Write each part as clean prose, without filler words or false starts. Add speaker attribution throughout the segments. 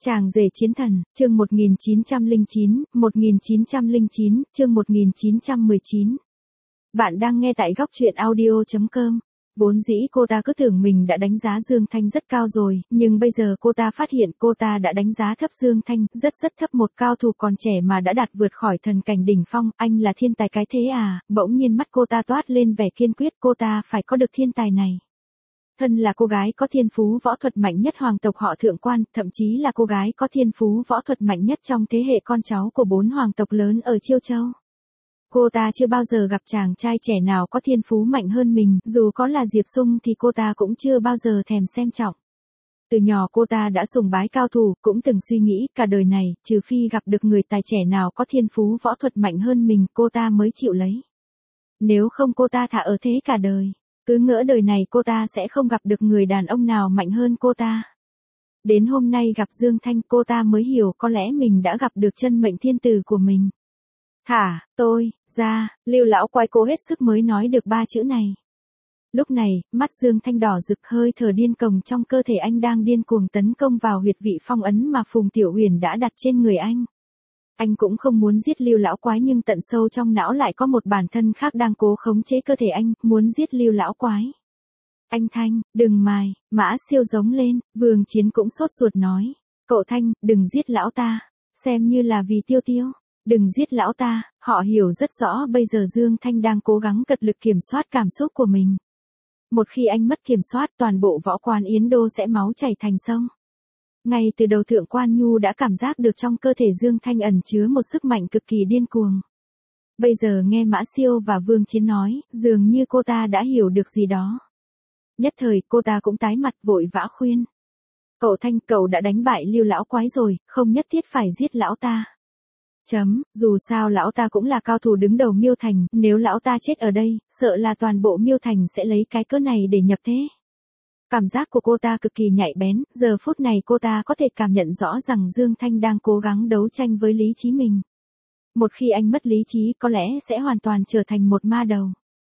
Speaker 1: Chàng rể chiến thần, chương 1909, chương 1919. Bạn đang nghe tại góc truyện audio.com. Vốn dĩ cô ta cứ tưởng mình đã đánh giá Dương Thanh rất cao rồi, nhưng bây giờ cô ta phát hiện cô ta đã đánh giá thấp Dương Thanh, rất thấp. Một cao thủ còn trẻ mà đã đạt vượt khỏi thần cảnh đỉnh phong, anh là thiên tài cái thế à? Bỗng nhiên mắt cô ta toát lên vẻ kiên quyết, cô ta phải có được thiên tài này. Thân là cô gái có thiên phú võ thuật mạnh nhất hoàng tộc họ Thượng Quan, thậm chí là cô gái có thiên phú võ thuật mạnh nhất trong thế hệ con cháu của 4 hoàng tộc lớn ở Chiêu Châu. Cô ta chưa bao giờ gặp chàng trai trẻ nào có thiên phú mạnh hơn mình, dù có là Diệp Sung thì cô ta cũng chưa bao giờ thèm xem trọng. Từ nhỏ cô ta đã sùng bái cao thủ, cũng từng suy nghĩ cả đời này, trừ phi gặp được người tài trẻ nào có thiên phú võ thuật mạnh hơn mình, cô ta mới chịu lấy. Nếu không cô ta thà ở thế cả đời. Cứ ngỡ đời này cô ta sẽ không gặp được người đàn ông nào mạnh hơn cô ta. Đến hôm nay gặp Dương Thanh cô ta mới hiểu có lẽ mình đã gặp được chân mệnh thiên tử của mình. Thả, tôi, ra, Lưu lão quái cố hết sức mới nói được 3 chữ này. Lúc này, mắt Dương Thanh đỏ rực, hơi thở điên cuồng trong cơ thể anh đang điên cuồng tấn công vào huyệt vị phong ấn mà Phùng Tiểu Huyền đã đặt trên người anh. Anh cũng không muốn giết Lưu lão quái nhưng tận sâu trong não lại có một bản thân khác đang cố khống chế cơ thể anh, muốn giết Lưu lão quái. Anh Thanh, đừng mài, Mã Siêu giống lên, Vương Chiến cũng sốt ruột nói. Cậu Thanh, đừng giết lão ta, xem như là vì Tiêu Tiêu. Đừng giết lão ta, họ hiểu rất rõ bây giờ Dương Thanh đang cố gắng cật lực kiểm soát cảm xúc của mình. Một khi anh mất kiểm soát toàn bộ võ quan Yến Đô sẽ máu chảy thành sông. Ngay từ đầu Thượng Quan Nhu đã cảm giác được trong cơ thể Dương Thanh ẩn chứa một sức mạnh cực kỳ điên cuồng. Bây giờ nghe Mã Siêu và Vương Chiến nói, dường như cô ta đã hiểu được gì đó. Nhất thời cô ta cũng tái mặt vội vã khuyên. Cậu Thanh, cậu đã đánh bại Lưu lão quái rồi, không nhất thiết phải giết lão ta. Dù sao lão ta cũng là cao thủ đứng đầu Miêu Thành, nếu lão ta chết ở đây, sợ là toàn bộ Miêu Thành sẽ lấy cái cớ này để nhập thế. Cảm giác của cô ta cực kỳ nhạy bén, giờ phút này cô ta có thể cảm nhận rõ rằng Dương Thanh đang cố gắng đấu tranh với lý trí mình. Một khi anh mất lý trí có lẽ sẽ hoàn toàn trở thành một ma đầu.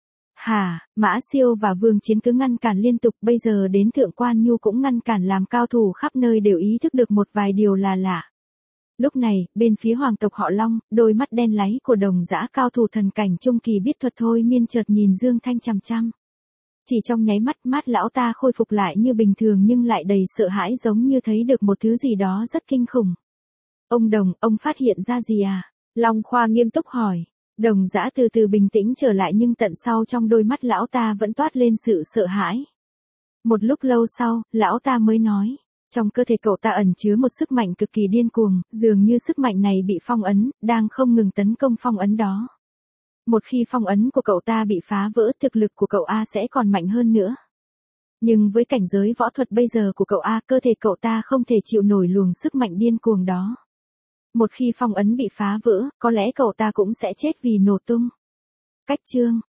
Speaker 1: Mã Siêu và Vương Chiến cứ ngăn cản liên tục, bây giờ đến Thượng Quan Nhu cũng ngăn cản làm cao thủ khắp nơi đều ý thức được một vài điều là lạ. Lúc này, bên phía hoàng tộc họ Long, đôi mắt đen láy của Đồng Dã cao thủ thần cảnh trung kỳ biết thuật thôi miên chợt nhìn Dương Thanh chằm chằm. Chỉ trong nháy mắt lão ta khôi phục lại như bình thường nhưng lại đầy sợ hãi giống như thấy được một thứ gì đó rất kinh khủng. Ông Đồng, ông phát hiện ra gì à? Long Khoa nghiêm túc hỏi. Đồng Dã từ từ bình tĩnh trở lại nhưng tận sau trong đôi mắt lão ta vẫn toát lên sự sợ hãi. Một lúc lâu sau, lão ta mới nói. Trong cơ thể cậu ta ẩn chứa một sức mạnh cực kỳ điên cuồng, dường như sức mạnh này bị phong ấn, đang không ngừng tấn công phong ấn đó. Một khi phong ấn của cậu ta bị phá vỡ, thực lực của cậu A sẽ còn mạnh hơn nữa. Nhưng với cảnh giới võ thuật bây giờ của cậu A, cơ thể cậu ta không thể chịu nổi luồng sức mạnh điên cuồng đó. Một khi phong ấn bị phá vỡ, có lẽ cậu ta cũng sẽ chết vì nổ tung. Cách chương,